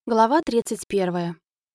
Глава 31.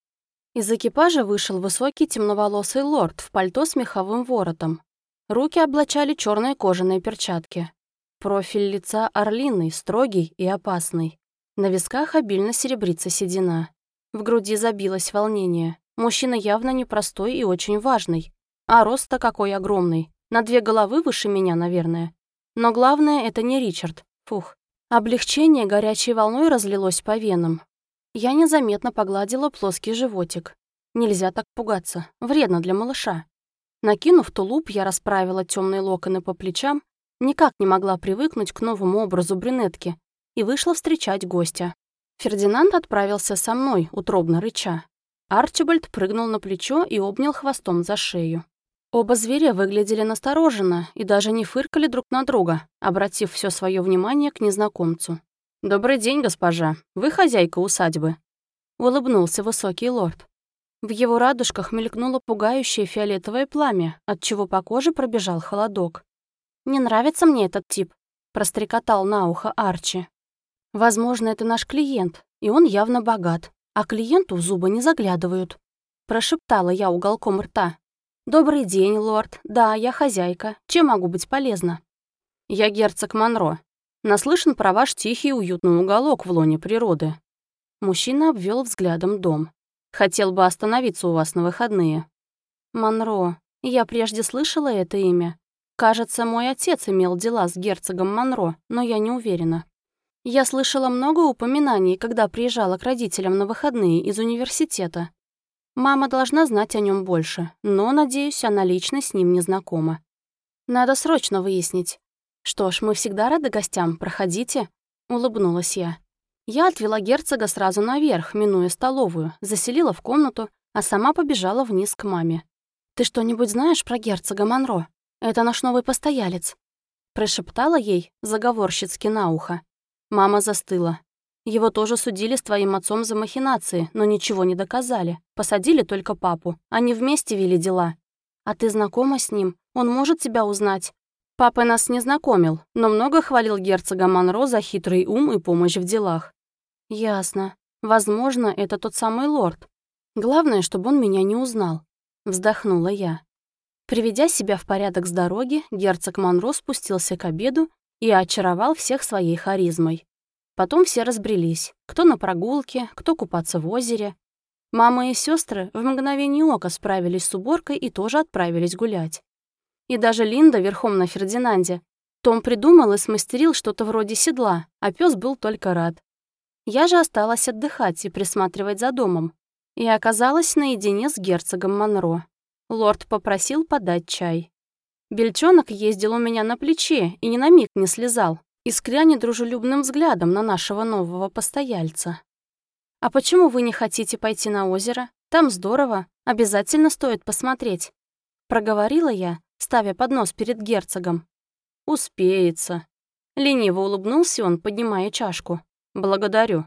Из экипажа вышел высокий темноволосый лорд в пальто с меховым воротом. Руки облачали черные кожаные перчатки. Профиль лица орлиный, строгий и опасный. На висках обильно серебрится седина. В груди забилось волнение. Мужчина явно непростой и очень важный. А рост-то какой огромный. На 2 головы выше меня, наверное. Но главное, это не Ричард. Фух. Облегчение горячей волной разлилось по венам. Я незаметно погладила плоский животик. Нельзя так пугаться, вредно для малыша. Накинув тулуп, я расправила темные локоны по плечам, никак не могла привыкнуть к новому образу брюнетки и вышла встречать гостя. Фердинанд отправился со мной, утробно рыча. Арчибальд прыгнул на плечо и обнял хвостом за шею. Оба зверя выглядели настороженно и даже не фыркали друг на друга, обратив все свое внимание к незнакомцу. «Добрый день, госпожа. Вы хозяйка усадьбы?» Улыбнулся высокий лорд. В его радужках мелькнуло пугающее фиолетовое пламя, отчего по коже пробежал холодок. «Не нравится мне этот тип», — прострекотал на ухо Арчи. «Возможно, это наш клиент, и он явно богат, а клиенту в зубы не заглядывают», — прошептала я уголком рта. «Добрый день, лорд. Да, я хозяйка. Чем могу быть полезна?» «Я герцог Монро. Наслышан про ваш тихий уютный уголок в лоне природы». Мужчина обвел взглядом дом. «Хотел бы остановиться у вас на выходные». «Монро. Я прежде слышала это имя. Кажется, мой отец имел дела с герцогом Монро, но я не уверена. Я слышала много упоминаний, когда приезжала к родителям на выходные из университета. Мама должна знать о нем больше, но, надеюсь, она лично с ним не знакома. Надо срочно выяснить. «Что ж, мы всегда рады гостям, проходите», — улыбнулась я. Я отвела герцога сразу наверх, минуя столовую, заселила в комнату, а сама побежала вниз к маме. «Ты что-нибудь знаешь про герцога Монро? Это наш новый постоялец», — прошептала ей заговорщицки на ухо. Мама застыла. «Его тоже судили с твоим отцом за махинации, но ничего не доказали. Посадили только папу. Они вместе вели дела. А ты знакома с ним? Он может тебя узнать?» Папа нас не знакомил, но много хвалил герцога Монро за хитрый ум и помощь в делах. Ясно. Возможно, это тот самый лорд. Главное, чтобы он меня не узнал. Вздохнула я. Приведя себя в порядок с дороги, герцог Монро спустился к обеду и очаровал всех своей харизмой. Потом все разбрелись. Кто на прогулке, кто купаться в озере. Мама и сестры в мгновение ока справились с уборкой и тоже отправились гулять. И даже Линда верхом на Фердинанде. Том придумал и смастерил что-то вроде седла, а пес был только рад. Я же осталась отдыхать и присматривать за домом. И оказалась наедине с герцогом Монро. Лорд попросил подать чай. Бельчонок ездил у меня на плече и ни на миг не слезал, искря недружелюбным взглядом на нашего нового постояльца. «А почему вы не хотите пойти на озеро? Там здорово, обязательно стоит посмотреть», — проговорила я, ставя поднос перед герцогом. «Успеется». Лениво улыбнулся он, поднимая чашку. «Благодарю».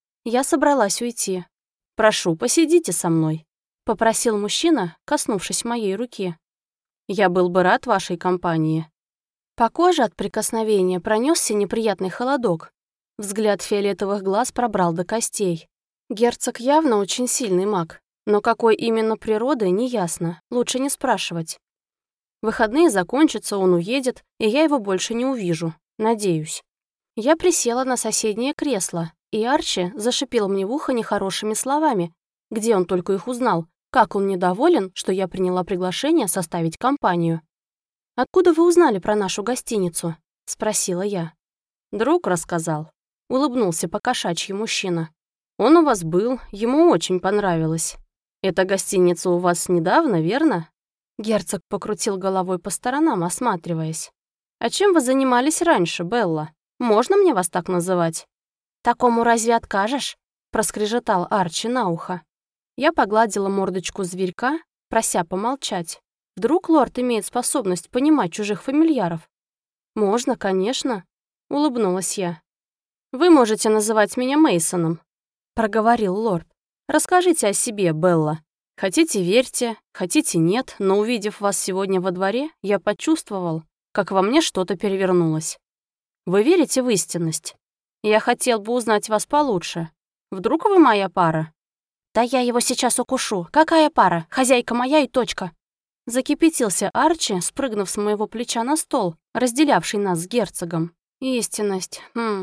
Я собралась уйти. «Прошу, посидите со мной», — попросил мужчина, коснувшись моей руки. «Я был бы рад вашей компании». По коже от прикосновения пронесся неприятный холодок. Взгляд фиолетовых глаз пробрал до костей. Герцог явно очень сильный маг, но какой именно природы, неясно, лучше не спрашивать. Выходные закончатся, он уедет, и я его больше не увижу. Надеюсь. Я присела на соседнее кресло, и Арчи зашипел мне в ухо нехорошими словами. Где он только их узнал? Как он недоволен, что я приняла приглашение составить компанию. «Откуда вы узнали про нашу гостиницу?» — спросила я. «Друг рассказал», — улыбнулся покошачьи мужчина. «Он у вас был, ему очень понравилось. Эта гостиница у вас недавно, верно?» Герцог покрутил головой по сторонам, осматриваясь. «А чем вы занимались раньше, Белла? Можно мне вас так называть?» «Такому разве откажешь?» — проскрежетал Арчи на ухо. Я погладила мордочку зверька, прося помолчать. Вдруг лорд имеет способность понимать чужих фамильяров? «Можно, конечно», — улыбнулась я. «Вы можете называть меня Мейсоном», — проговорил лорд. «Расскажите о себе, Белла. Хотите — верьте, хотите — нет, но увидев вас сегодня во дворе, я почувствовал, как во мне что-то перевернулось. Вы верите в истинность? Я хотел бы узнать вас получше. Вдруг вы моя пара?» «Да я его сейчас укушу. Какая пара? Хозяйка моя и точка». Закипятился Арчи, спрыгнув с моего плеча на стол, разделявший нас с герцогом. «Истинность.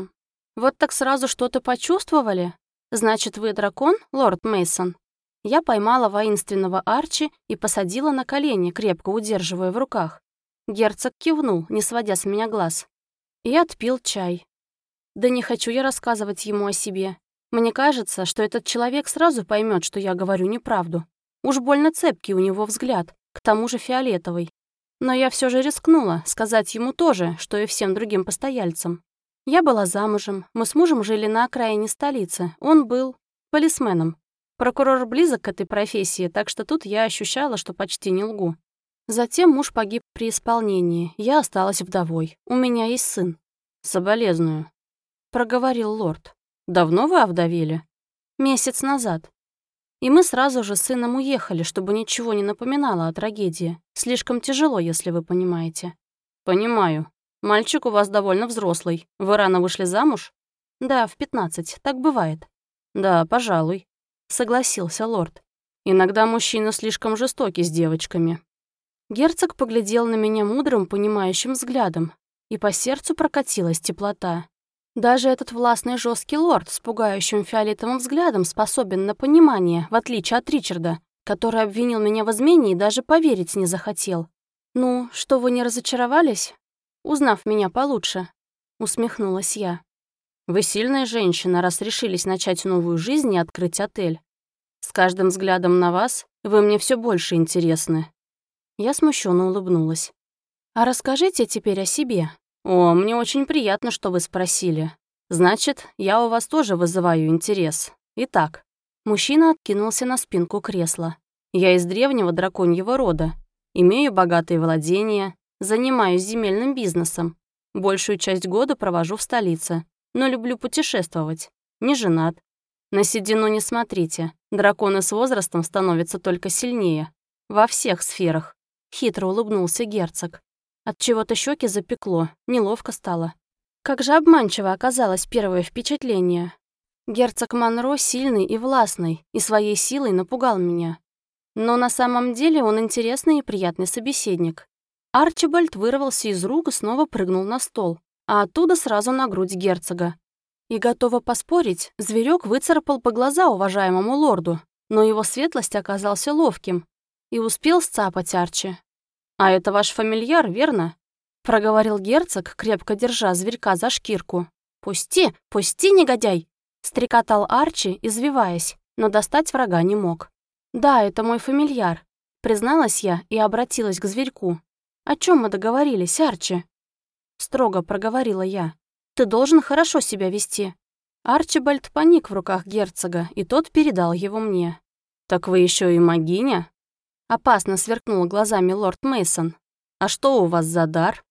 Вот так сразу что-то почувствовали? Значит, вы дракон, лорд Мейсон?» Я поймала воинственного Арчи и посадила на колени, крепко удерживая в руках. Герцог кивнул, не сводя с меня глаз. И отпил чай. Да не хочу я рассказывать ему о себе. Мне кажется, что этот человек сразу поймет, что я говорю неправду. Уж больно цепкий у него взгляд, к тому же фиолетовый. Но я все же рискнула сказать ему тоже, что и всем другим постояльцам. Я была замужем, мы с мужем жили на окраине столицы, он был полисменом. Прокурор близок к этой профессии, так что тут я ощущала, что почти не лгу. Затем муж погиб при исполнении, я осталась вдовой. У меня есть сын. «Соболезную», — проговорил лорд. «Давно вы овдовели?» «Месяц назад. И мы сразу же с сыном уехали, чтобы ничего не напоминало о трагедии. Слишком тяжело, если вы понимаете». «Понимаю. Мальчик у вас довольно взрослый. Вы рано вышли замуж?» «Да, в 15. Так бывает». «Да, пожалуй», — согласился лорд. «Иногда мужчины слишком жестоки с девочками». Герцог поглядел на меня мудрым, понимающим взглядом, и по сердцу прокатилась теплота. Даже этот властный жесткий лорд с пугающим фиолетовым взглядом способен на понимание, в отличие от Ричарда, который обвинил меня в измене и даже поверить не захотел. «Ну, что вы не разочаровались, узнав меня получше?» — усмехнулась я. «Вы сильная женщина, раз решились начать новую жизнь и открыть отель. С каждым взглядом на вас вы мне все больше интересны». Я смущенно улыбнулась. «А расскажите теперь о себе». «О, мне очень приятно, что вы спросили. Значит, я у вас тоже вызываю интерес. Итак». Мужчина откинулся на спинку кресла. «Я из древнего драконьего рода. Имею богатые владения, занимаюсь земельным бизнесом. Большую часть года провожу в столице, но люблю путешествовать. Не женат. На седину не смотрите. Драконы с возрастом становятся только сильнее. Во всех сферах». Хитро улыбнулся герцог. Отчего-то щеки запекло, неловко стало. Как же обманчиво оказалось первое впечатление. Герцог Монро сильный и властный, и своей силой напугал меня. Но на самом деле он интересный и приятный собеседник. Арчибальд вырвался из рук и снова прыгнул на стол, а оттуда сразу на грудь герцога. И, готова поспорить, зверек выцарапал по глаза уважаемому лорду, но его светлость оказался ловким и успел сцапать Арчи. «А это ваш фамильяр, верно?» — проговорил герцог, крепко держа зверька за шкирку. «Пусти, пусти, негодяй!» — стрекотал Арчи, извиваясь, но достать врага не мог. «Да, это мой фамильяр», — призналась я и обратилась к зверьку. «О чем мы договорились, Арчи?» Строго проговорила я. «Ты должен хорошо себя вести». Арчибальд паник в руках герцога, и тот передал его мне. «Так вы еще и магиня?» Опасно сверкнул глазами лорд Мейсон. «А что у вас за дар?»